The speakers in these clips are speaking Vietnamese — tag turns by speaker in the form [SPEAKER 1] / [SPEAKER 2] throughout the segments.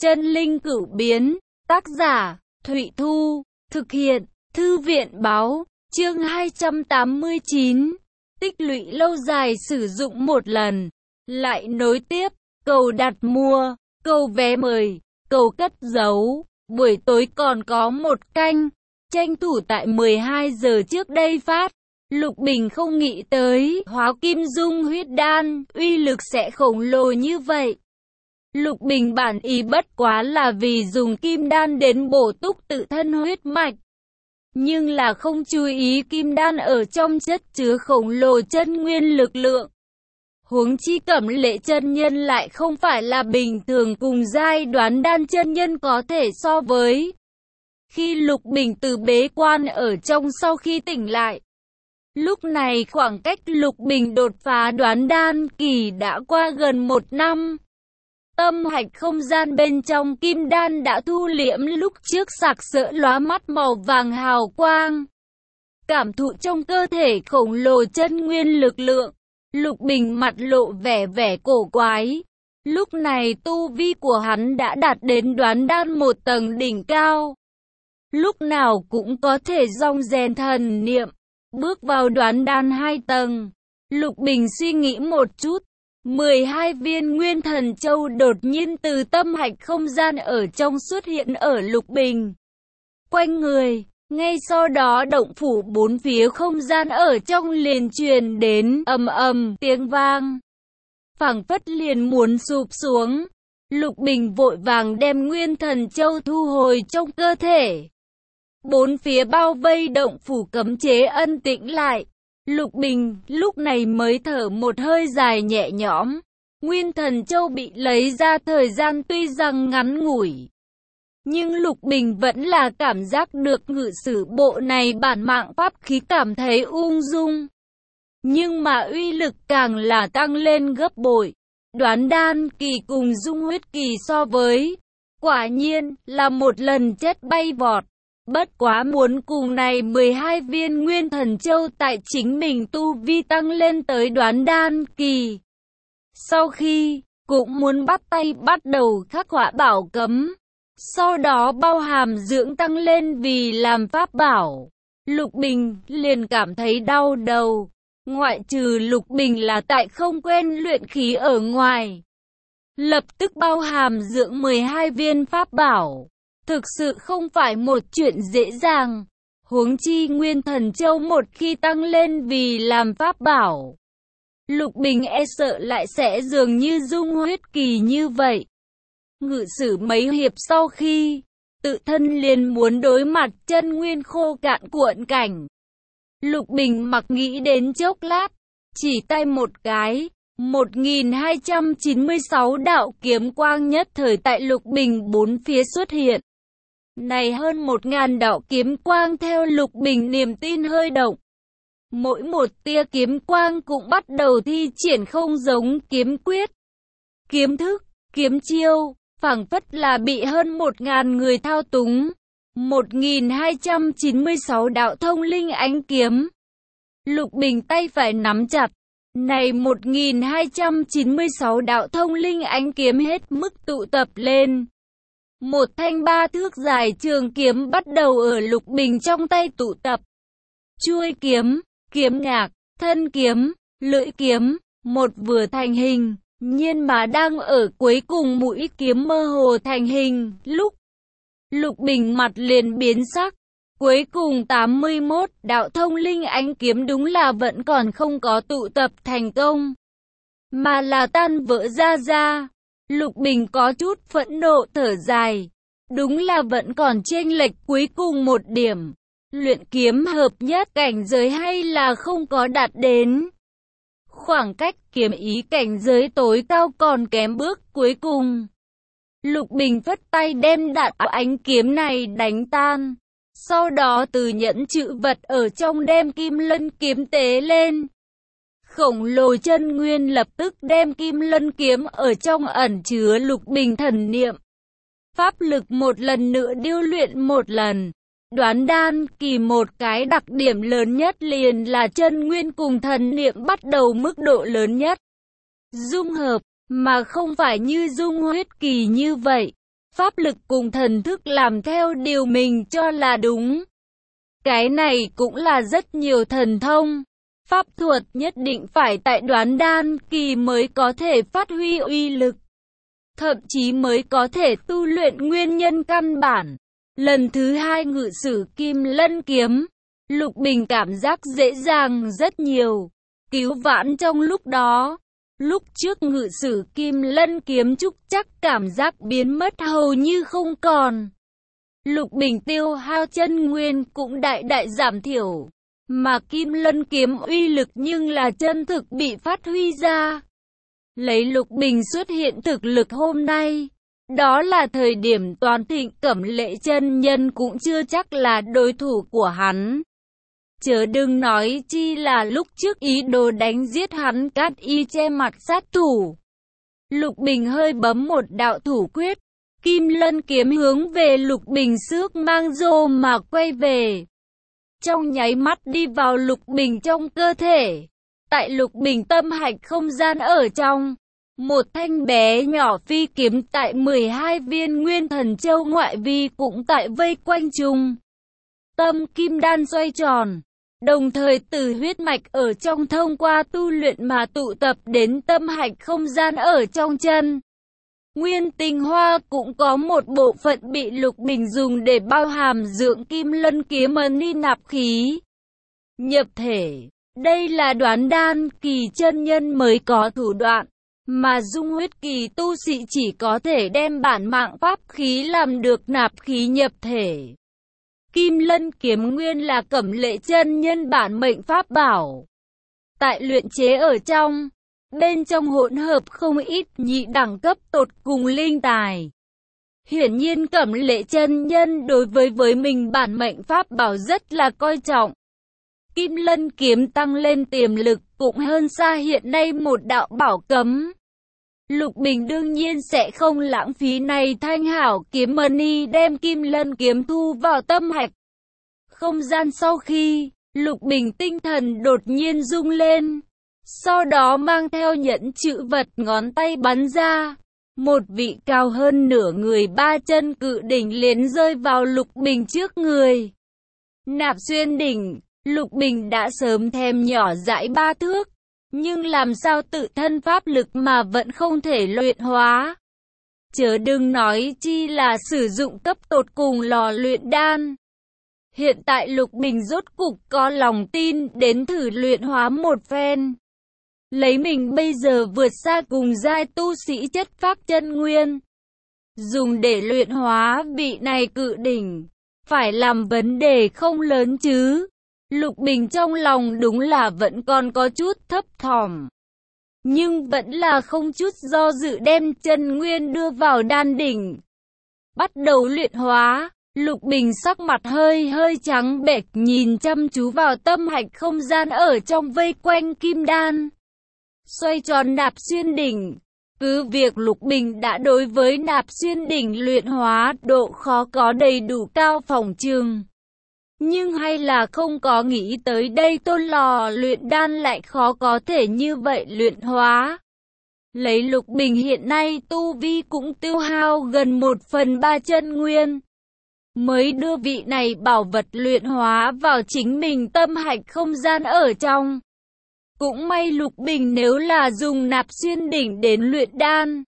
[SPEAKER 1] Chân linh cửu biến, tác giả, Thụy Thu, thực hiện, Thư viện báo, chương 289, tích lũy lâu dài sử dụng một lần, lại nối tiếp, cầu đặt mua, cầu vé mời, cầu cất giấu, buổi tối còn có một canh, tranh thủ tại 12 giờ trước đây phát. Lục Bình không nghĩ tới, hóa kim dung huyết đan, uy lực sẽ khổng lồ như vậy. Lục Bình bản ý bất quá là vì dùng kim đan đến bổ túc tự thân huyết mạch. Nhưng là không chú ý kim đan ở trong chất chứa khổng lồ chân nguyên lực lượng. Huống chi Cẩm Lệ chân nhân lại không phải là bình thường cùng giai Đoán Đan chân nhân có thể so với. Khi Lục Bình từ bế quan ở trong sau khi tỉnh lại, lúc này khoảng cách Lục Bình đột phá Đoán Đan kỳ đã qua gần 1 năm. Tâm hạch không gian bên trong kim đan đã thu liễm lúc trước sặc sỡ lóa mắt màu vàng hào quang. Cảm thụ trong cơ thể khổng lồ chân nguyên lực lượng, Lục Bình mặt lộ vẻ cổ quái. Lúc này tu vi của hắn đã đạt đến Đoán Đan 1 tầng đỉnh cao. Lúc nào cũng có thể dòng rèn thần niệm, bước vào Đoán Đan 2 tầng. Lục Bình suy nghĩ một chút. 12 viên nguyên thần châu đột nhiên từ tâm hạch không gian ở trong xuất hiện ở Lục Bình quanh người. Ngay sau đó động phủ bốn phía không gian ở trong liền truyền đến ầm ầm tiếng vang, phảng phất liền muốn sụp xuống. Lục Bình vội vàng đem nguyên thần châu thu hồi trong cơ thể. Bốn phía bao vây động phủ cấm chế ân tĩnh lại. Lục Bình lúc này mới thở một hơi dài nhẹ nhõm. Nguyên thần châu bị lấy ra thời gian tuy rằng ngắn ngủi, nhưng Lục Bình vẫn là cảm giác được ngự sử bộ này bản mạng pháp khí cảm thấy ung dung. Nhưng mà uy lực càng là tăng lên gấp bội. Đoán Đan kỳ cùng dung huyết kỳ so với, quả nhiên là một lần chết bay vọt. Bất quá muốn cùng này 12 viên nguyên thần châu tại chính mình tu vi tăng lên tới Đoán Đan kỳ. Sau khi, cũng muốn bắt tay bắt đầu khắc họa bảo cấm. Sau đó bao hàm dưỡng tăng lên vì làm pháp bảo. Lục Bình liền cảm thấy đau đầu. Ngoại trừ Lục Bình là tại không quen luyện khí ở ngoài. Lập tức bao hàm dưỡng 12 viên pháp bảo. Thực sự không phải một chuyện dễ dàng. Huống chi nguyên thần châu một khi tăng lên vì làm pháp bảo, Lục Bình e sợ lại sẽ dường như dung huyết kỳ như vậy. Ngự sử mấy hiệp sau khi, tự thân liền muốn đối mặt chân nguyên khô cạn cuộn cảnh. Lục Bình mặc nghĩ đến chốc lát, chỉ tay một cái, 1296 đạo kiếm quang nhất thời tại Lục Bình bốn phía xuất hiện. Này hơn 1000 đạo kiếm quang theo Lục Bình niềm tin hơi động. Mỗi một tia kiếm quang cũng bắt đầu thi triển không giống kiếm quyết, kiếm thức, kiếm chiêu, phảng phất là bị hơn 1000 người thao túng. 1296 đạo thông linh ánh kiếm. Lục Bình tay phải nắm chặt. Này 1296 đạo thông linh ánh kiếm hết mức tụ tập lên. Một thanh 3 thước dài trường kiếm bắt đầu ở Lục Bình trong tay tụ tập. Chuôi kiếm, kiếm ngạc, thân kiếm, lưỡi kiếm, một vừa thành hình. Nhưng mà đang ở cuối cùng mũi kiếm mơ hồ thành hình, lúc Lục Bình mặt liền biến sắc. Cuối cùng 81 đạo thông linh ánh kiếm đúng là vẫn còn không có tụ tập thành công, mà là tan vỡ ra. Lục Bình có chút phẫn nộ thở dài. Đúng là vẫn còn chênh lệch cuối cùng một điểm. Luyện kiếm hợp nhất cảnh giới hay là không có đạt đến. Khoảng cách kiếm ý cảnh giới tối cao còn kém bước cuối cùng. Lục Bình phất tay đem đạn ánh kiếm này đánh tan. Sau đó từ nhẫn chữ vật ở trong đem kim lân kiếm tế lên. Khổng lồ chân nguyên lập tức đem kim lân kiếm ở trong ẩn chứa Lục Bình thần niệm. Pháp lực một lần nữa điêu luyện một lần. Đoán Đan kỳ một cái đặc điểm lớn nhất liền là chân nguyên cùng thần niệm bắt đầu mức độ lớn nhất dung hợp, mà không phải như dung huyết kỳ như vậy. pháp lực cùng thần thức làm theo điều mình cho là đúng. Cái này cũng là rất nhiều thần thông, pháp thuật nhất định phải tại đoán đan kỳ mới có thể phát huy uy lực, thậm chí mới có thể tu luyện nguyên nhân căn bản. Lần thứ hai ngự sử Kim Lân kiếm, Lục Bình cảm giác dễ dàng rất nhiều, cứu vãn trong lúc đó. Lúc trước ngự sử Kim Lân kiếm trúc chắc cảm giác biến mất hầu như không còn. Lục Bình tiêu hao chân nguyên cũng đại đại giảm thiểu, mà Kim Lân kiếm uy lực nhưng là chân thực bị phát huy ra. Lấy Lục Bình xuất hiện thực lực hôm nay, đó là thời điểm toàn thịnh Cẩm Lệ chân nhân cũng chưa chắc là đối thủ của hắn. Chớ đừng nói chi là lúc trước ý đồ đánh giết hắn Cát Y che mặt sát thủ. Lục Bình hơi bấm một đạo thủ quyết, Kim Lân kiếm hướng về Lục Bình xước mang rô mà quay về. Trong nháy mắt đi vào Lục Bình trong cơ thể. Tại Lục Bình tâm hạch không gian ở trong, một thanh bé nhỏ phi kiếm tại 12 viên nguyên thần châu ngoại vi cũng tại vây quanh chung. Tâm kim đan xoay tròn, đồng thời từ huyết mạch ở trong thông qua tu luyện mà tụ tập đến tâm hạch không gian ở trong chân. Nguyên tinh hoa cũng có một bộ phận bị Lục Bình dùng để bao hàm dưỡng Kim Lân kiếm ni nạp khí. Nhập thể, đây là đoán đan kỳ chân nhân mới có thủ đoạn, mà dung huyết kỳ tu sĩ chỉ có thể đem bản mạng pháp khí làm được nạp khí nhập thể. Kim Lân kiếm nguyên là Cẩm Lệ chân nhân bản mệnh pháp bảo. Tại luyện chế ở trong, bên trong hỗn hợp không ít nhị đẳng cấp tột cùng linh tài. Hiển nhiên Cẩm Lệ chân nhân đối với mình bản mệnh pháp bảo rất là coi trọng. Kim Lân kiếm tăng lên tiềm lực cũng hơn xa hiện nay một đạo bảo cấm. Lục Bình đương nhiên sẽ không lãng phí này thanh hảo kiếm ni đem Kim Lân kiếm thu vào tâm hạch. Không gian sau khi, Lục Bình tinh thần đột nhiên rung lên. Sau đó mang theo nhẫn chữ vật ngón tay bắn ra. Một vị cao hơn nửa người ba chân cự đỉnh liền rơi vào Lục Bình trước người. Nạp xuyên đỉnh, Lục Bình đã sớm thèm nhỏ dãi 3 thước. Nhưng làm sao tự thân pháp lực mà vẫn không thể luyện hóa. Chớ đừng nói chi là sử dụng cấp tột cùng lò luyện đan. Hiện tại Lục Bình rốt cục có lòng tin đến thử luyện hóa một phen. Lấy mình bây giờ vượt xa cùng giai tu sĩ chất pháp chân nguyên. Dùng để luyện hóa vị này cự đỉnh. Phải làm vấn đề không lớn chứ. Lục Bình trong lòng đúng là vẫn còn có chút thấp thỏm. Nhưng vẫn là không chút do dự đem chân nguyên đưa vào đan đỉnh. Bắt đầu luyện hóa, Lục Bình sắc mặt hơi trắng bệch nhìn chăm chú vào tâm hạch không gian ở trong vây quanh kim đan. Xoay tròn nạp xuyên đỉnh. Cứ việc Lục Bình đã đối với nạp xuyên đỉnh luyện hóa độ khó có đầy đủ cao phỏng trường. Nhưng hay là không có nghĩ tới đây tôn lò luyện đan lại khó có thể như vậy luyện hóa. Lấy Lục Bình hiện nay tu vi cũng tiêu hao gần 1/3 chân nguyên. Mới đưa vị này bảo vật luyện hóa vào chính mình tâm hạch không gian ở trong. Cũng may Lục Bình nếu là dùng nạp xuyên đỉnh đến luyện đan.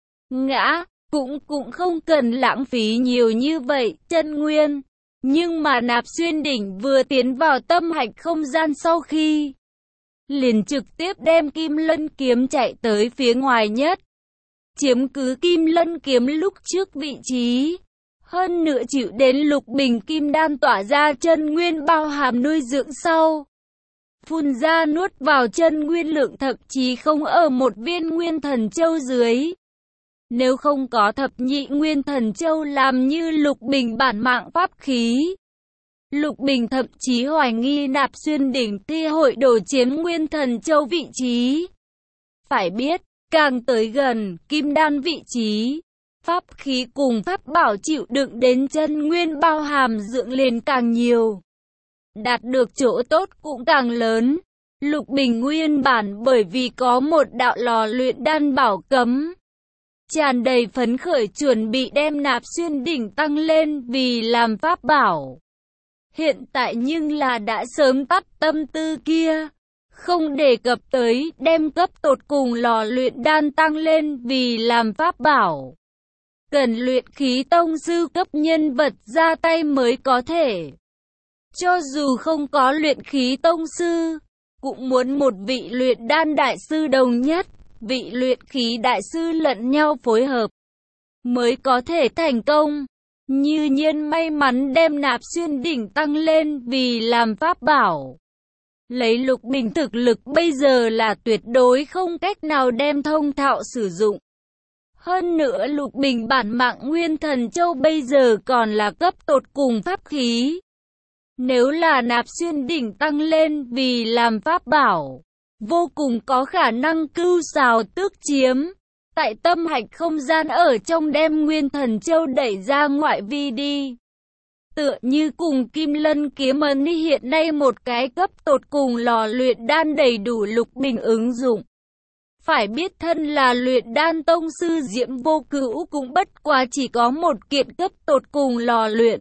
[SPEAKER 1] Ngã, cũng không cần lãng phí nhiều như vậy, chân nguyên. Nhưng mà nạp xuyên đỉnh vừa tiến vào tâm hạch không gian sau khi, liền trực tiếp đem Kim Lân kiếm chạy tới phía ngoài nhất. Chiếm cứ Kim Lân kiếm lúc trước vị trí. Hơn nữa chịu đến Lục Bình kim đan tỏa ra chân nguyên bao hàm nuôi dưỡng sau. Phun ra nuốt vào chân nguyên lượng thậm chí không ở một viên nguyên thần châu dưới. Nếu không có thập nhị nguyên thần châu làm như Lục Bình bản mạng pháp khí, Lục Bình thậm chí hoài nghi nạp xuyên đỉnh thi hội đồ chiến nguyên thần châu vị trí. Phải biết, càng tới gần kim đan vị trí, pháp khí cùng pháp bảo chịu đựng đến chân nguyên bao hàm dưỡng lên càng nhiều. Đạt được chỗ tốt cũng càng lớn. Lục Bình nguyên bản bởi vì có một đạo lò luyện đan bảo cấm. tràn đầy phấn khởi chuẩn bị đem Nạp Xuyên đỉnh tăng lên vì làm pháp bảo. Hiện tại nhưng là đã sớm tắt tâm tư kia, không đề cập tới đem cấp tột cùng lò luyện đan tăng lên vì làm pháp bảo. Cần luyện khí tông sư cấp nhân vật ra tay mới có thể. Cho dù không có luyện khí tông sư, cũng muốn một vị luyện đan đại sư đồng nhất, vị luyện khí đại sư lẫn nhau phối hợp, mới có thể thành công. Như Nhiên may mắn đem Nạp Xuyên đỉnh tăng lên vì làm pháp bảo. Lấy Lục Bình thực lực bây giờ là tuyệt đối không cách nào đem thông thạo sử dụng. Hơn nữa Lục Bình bản mạng Nguyên Thần Châu bây giờ còn là cấp tột cùng pháp khí. Nếu là Nạp Xuyên đỉnh tăng lên vì làm pháp bảo, vô cùng có khả năng cưu sào tước chiếm. Tại tâm hạch không gian ở trong đem Nguyên Thần Châu đẩy ra ngoại vi đi. Tựa như cùng Kim Lân kiếm ấn hiện nay một cái cấp tột cùng lò luyện đan đầy đủ Lục Bình ứng dụng. Phải biết thân là luyện đan tông sư Diễm Vô Cữu cũng bất quá chỉ có một kiện cấp tột cùng lò luyện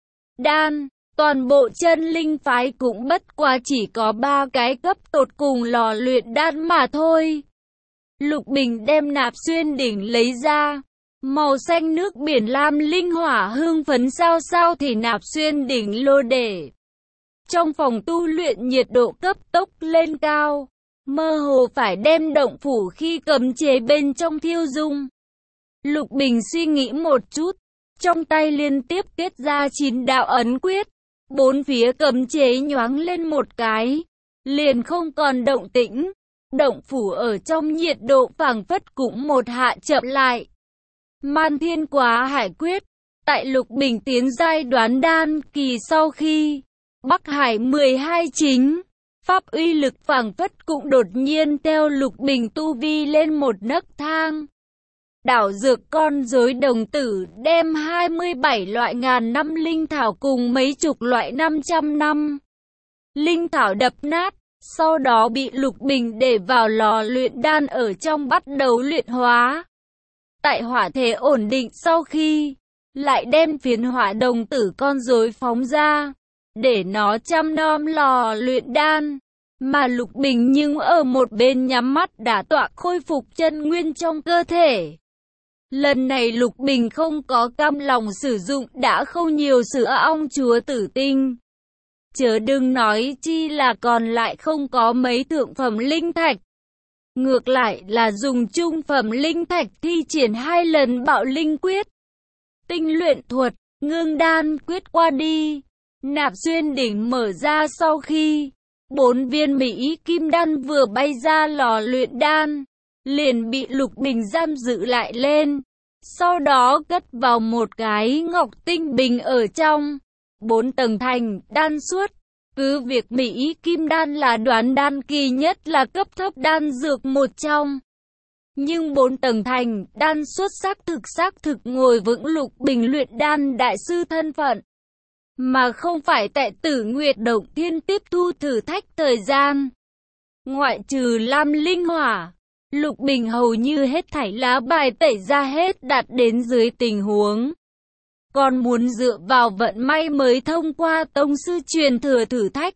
[SPEAKER 1] đan. Toàn bộ chân linh phái cũng bất quá chỉ có 3 cái cấp tột cùng lò luyện đan mà thôi. Lục Bình đem Nạp Xuyên đỉnh lấy ra. Màu xanh nước biển lam linh hỏa hương phấn sao sao thì Nạp Xuyên đỉnh lô để. Trong phòng tu luyện nhiệt độ cấp tốc lên cao. Mơ hồ phải đem động phủ khi cấm chế bên trong thiêu dung. Lục Bình suy nghĩ một chút. Trong tay liên tiếp kết ra 9 đạo ấn quyết. 4 phía cấm chế nhoáng lên một cái. Liền không còn động tĩnh. Động phủ ở trong nhiệt độ phảng phất cũng một hạ chậm lại. Man Thiên Quá Hải Quyết. Tại Lục Bình tiến giai đoán đan kỳ sau khi Bắc Hải 12 chính, pháp uy lực phảng phất cũng đột nhiên theo Lục Bình tu vi lên một nấc thang. Đảo dược con rối đồng tử đem 27 loại ngàn năm linh thảo cùng mấy chục loại 500 năm linh thảo đập nát. Sau đó bị Lục Bình để vào lò luyện đan ở trong bắt đầu luyện hóa. Tại hỏa thể ổn định sau khi, lại đem phiến hỏa đồng tử con rối phóng ra, để nó chăm nom lò luyện đan. Mà Lục Bình nhưng ở một bên nhắm mắt đả tọa khôi phục chân nguyên trong cơ thể. Lần này Lục Bình không có cam lòng sử dụng đã không nhiều sữa ong chúa tử tinh. Chớ đừng nói chi là còn lại không có mấy thượng phẩm linh thạch. Ngược lại là dùng trung phẩm linh thạch thi triển 2 lần bạo linh quyết. Tinh luyện thuật, ngưng đan quyết qua đi. Nạp Xuyên đỉnh mở ra sau khi 4 viên Mỹ kim đan vừa bay ra lò luyện đan, liền bị Lục Bình giam giữ lại lên. Sau đó cất vào một cái ngọc tinh bình ở trong. 4 tầng thành, đan suốt. Cứ việc Mỹ kim đan là đoán đan kỳ nhất là cấp thấp đan dược một trong. Nhưng 4 tầng thành, đan suốt xác thực ngồi vững Lục Bình luyện đan đại sư thân phận. Mà không phải tại Tử Nguyệt Động Thiên tiếp thu thử thách thời gian. Ngoại trừ lam linh hỏa, Lục Bình hầu như hết thảy lá bài tẩy ra hết đạt đến dưới tình huống. Còn muốn dựa vào vận may mới thông qua tông sư truyền thừa thử thách.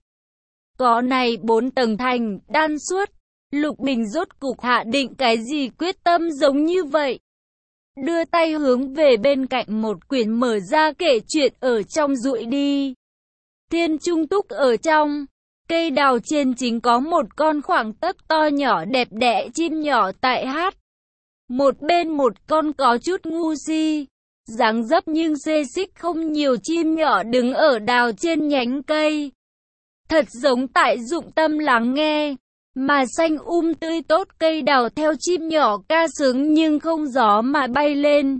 [SPEAKER 1] Có này 4 tầng thành, đan suốt, Lục Bình rốt cục hạ định cái gì quyết tâm giống như vậy. Đưa tay hướng về bên cạnh một quyển mở ra kể chuyện ở trong dụi đi. Thiên Trung Túc ở trong, cây đào trên chính có một con khoảng tấc to nhỏ đẹp đẽ chim nhỏ tại hát. Một bên một con có chút ngu si, dáng dấp nhưng xê xích không nhiều chim nhỏ đứng ở đào trên nhánh cây. Thật giống tại dụng tâm lắng nghe, mà xanh tươi tốt cây đào theo chim nhỏ ca sướng nhưng không gió mà bay lên.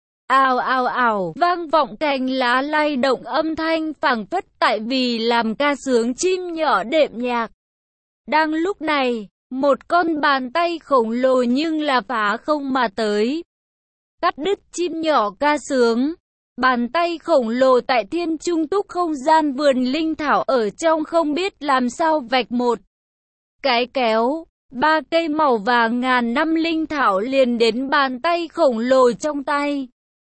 [SPEAKER 1] Ào ào ào, vang vọng cành lá lay động âm thanh phảng phất tại vì làm ca sướng chim nhỏ đệm nhạc. Đang lúc này, một con bàn tay khổng lồ nhưng là phá không mà tới. Cắt đứt chim nhỏ ca sướng. Bàn tay khổng lồ tại Thiên Trung Túc không gian vườn linh thảo ở trong không biết làm sao vạch một cái kéo. Ba cây màu vàng ngàn năm linh thảo liền đến bàn tay khổng lồ trong tay.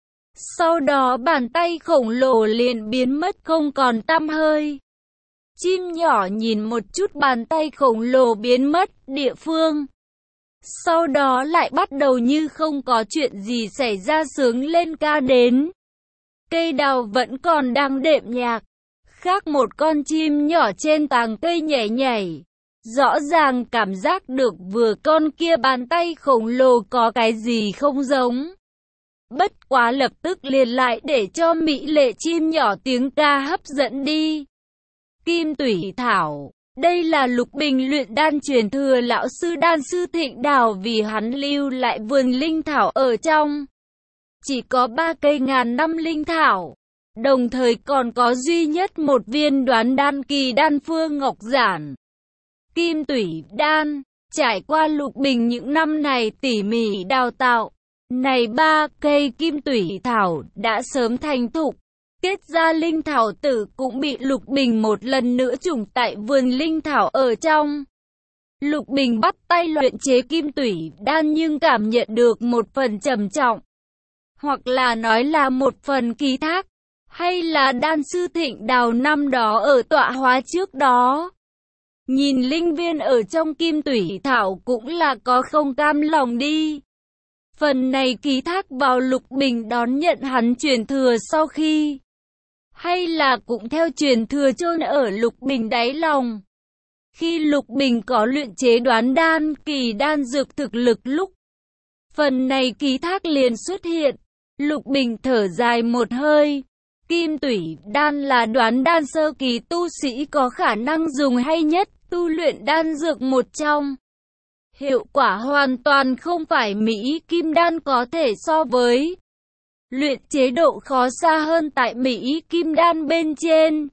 [SPEAKER 1] Sau đó bàn tay khổng lồ liền biến mất không còn tăm hơi. Chim nhỏ nhìn một chút bàn tay khổng lồ biến mất địa phương. Sau đó lại bắt đầu như không có chuyện gì xảy ra sướng lên ca đến. Cây đào vẫn còn đang đệm nhạc. Khác một con chim nhỏ trên tàng cây nhảy nhảy. Rõ ràng cảm giác được vừa con kia bàn tay khổng lồ có cái gì không giống. Bất quá lập tức liền lại để cho mỹ lệ chim nhỏ tiếng ca hấp dẫn đi. Kim Tủy Thảo. Đây là Lục Bình luyện đan truyền thừa lão sư đan sư Thịnh Đào vì hắn lưu lại vườn linh thảo ở trong. Chỉ có 3 cây ngàn năm linh thảo. Đồng thời còn có duy nhất một viên đoán đan kỳ đan phương ngọc giản. Kim Tủy Đan. Trải qua Lục Bình những năm này tỉ mỉ đào tạo. Này 3 cây kim tủy thảo đã sớm thành thục. Kết ra linh thảo tử cũng bị Lục Bình một lần nữa trùng tại vườn linh thảo ở trong. Lục Bình bắt tay luyện chế kim tủy đan nhưng cảm nhận được một phần trầm trọng. Hoặc là nói là một phần ký thác. Hay là đan sư Thịnh Đào năm đó ở tọa hóa trước đó. Nhìn linh viên ở trong kim tủy thảo cũng là có không cam lòng đi. Phần này ký thác vào Lục Bình đón nhận hắn truyền thừa sau khi. Hay là cũng theo truyền thừa chôn ở Lục Bình đáy lòng. Khi Lục Bình có luyện chế đoán đan kỳ đan dược thực lực lúc. Phần này ký thác liền xuất hiện. Lục Bình thở dài một hơi. Kim tủy đan là đoán đan sơ kỳ tu sĩ có khả năng dùng hay nhất tu luyện đan dược một trong. Hiệu quả hoàn toàn không phải Mỹ Kim Đan có thể so với. Luyện chế độ khó xa hơn tại Mỹ Kim Đan bên trên.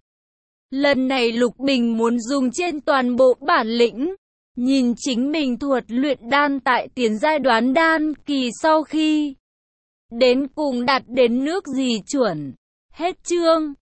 [SPEAKER 1] Lần này Lục Bình muốn dùng trên toàn bộ bản lĩnh. Nhìn chính mình thuật luyện đan tại tiền giai đoán đan kỳ sau khi. Đến cùng đạt đến nước gì chuẩn. Hết chương.